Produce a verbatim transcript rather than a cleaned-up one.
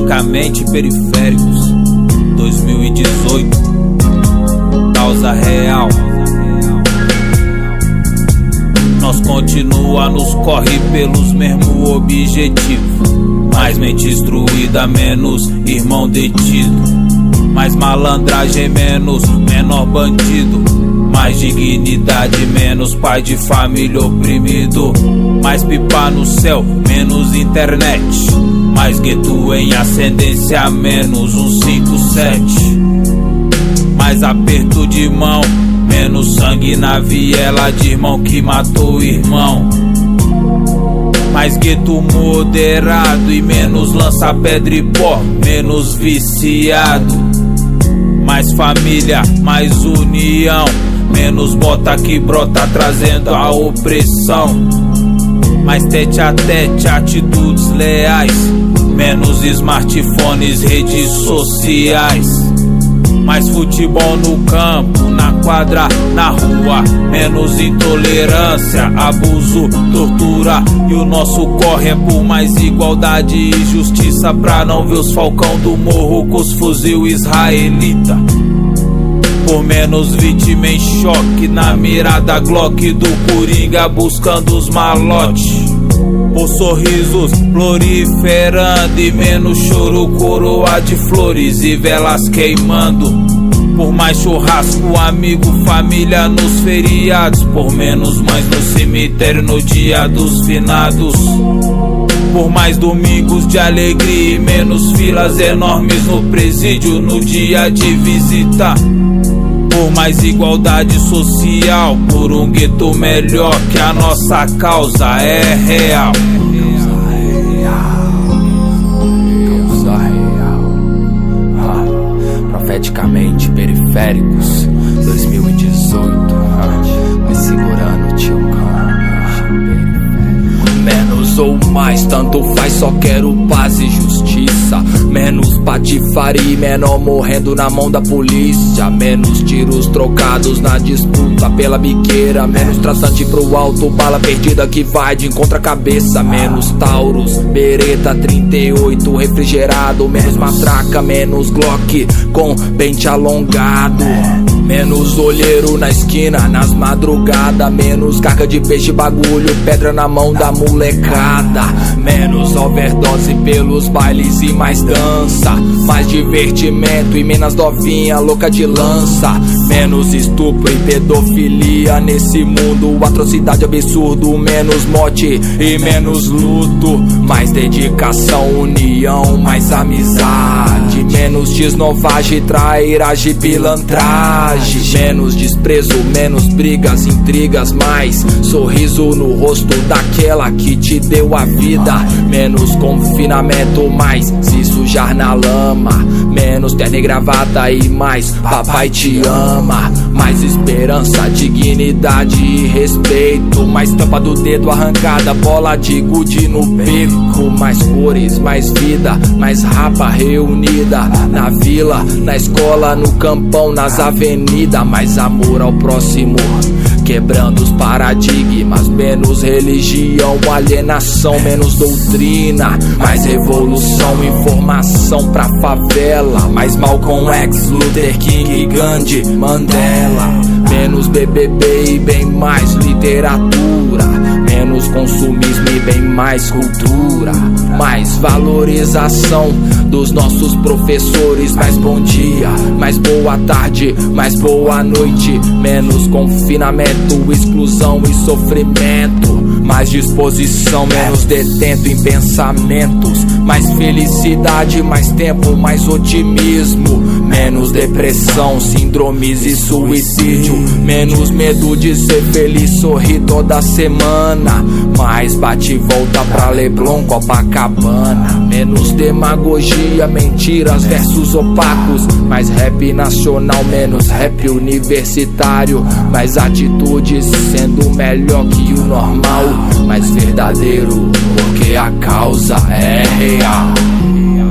Profeticamente Periféricos dois mil e dezoito. Causa real. Nós continua, nos corre pelos mesmos objetivos. Mais mente instruída, menos irmão detido. Mais malandragem, menos menor bandido. Mais dignidade, menos pai de família oprimido. Mais pipa no céu, menos internet. Mais gueto em ascendência, menos um cinco sete. Mais aperto de mão, menos sangue na viela de irmão que matou o irmão. Mais gueto moderado e menos lança pedra e pó, menos viciado. Mais família, mais união, menos bota que brota trazendo a opressão. Mais tete a tete, atitudes leais, menos smartphones, redes sociais. Mais futebol no campo, na quadra, na rua. Menos intolerância, abuso, tortura. E o nosso corre é por mais igualdade e justiça, pra não ver os falcão do morro com os fuzil israelita. Por menos vítima em choque, na mirada Glock do Coringa buscando os malotes. Por sorrisos proliferando e menos choro, coroa de flores e velas queimando. Por mais churrasco, amigo, família nos feriados. Por menos mães no cemitério no dia dos finados. Por mais domingos de alegria e menos filas enormes no presídio no dia de visita. Por mais igualdade social, por um gueto melhor, que a nossa causa é real. Causa real. Ah, Profeticamente Periféricos dois mil e dezoito. Ah, vai segurando o tio Cão. Menos ou mais, tanto faz, só quero paz e justiça. Menos patifaria e menor morrendo na mão da polícia. Menos tiros trocados na disputa pela biqueira. Menos traçante pro alto, bala perdida que vai de encontro à cabeça. Menos Taurus, Beretta trinta e oito refrigerado. Menos matraca, menos Glock com pente alongado. Menos olheiro na esquina, nas madrugadas. Menos carga de peixe, bagulho, pedra na mão da molecada. Menos overdose pelos bailes e mais dança. Mais divertimento e menos novinha louca de lança. Menos estupro e pedofilia nesse mundo, atrocidade, absurdo. Menos morte e menos luto. Mais dedicação, união, mais amizade. Menos desnovagem, trairagem, pilantragem. Menos desprezo, menos brigas, intrigas. Mais sorriso no rosto daquela que te deu a vida. Menos confinamento, mais se sujar na lama. Menos terno e gravata e mais papai te ama. Mais esperança, dignidade e respeito. Mais tampa do dedo arrancada, bola de gude no beco. Mais cores, mais vida, mais rapa reunida. Na vila, na escola, no campão, nas avenidas. Mais amor ao próximo, quebrando os paradigmas. Menos religião, alienação, menos doutrina. Mais revolução, informação pra favela. Mais Malcolm X, Luther King, Gandhi, Mandela. Menos B B B e bem mais literatura. Menos consumismo e bem mais cultura. Mais valorização dos nossos professores. Mais bom dia, mais boa tarde, mais boa noite. Menos confinamento, exclusão e sofrimento. Mais disposição, menos detento em pensamentos. Mais felicidade, mais tempo, mais otimismo. Menos depressão, síndromes e suicídio. Menos medo de ser feliz, sorrir toda semana. Mais bate e volta pra Leblon, Copacabana. Menos demagogia, mentiras, versos opacos. Mais rap nacional, menos rap universitário. Mais atitudes sendo melhor que o normal. Mais verdadeiro, porque a causa é real.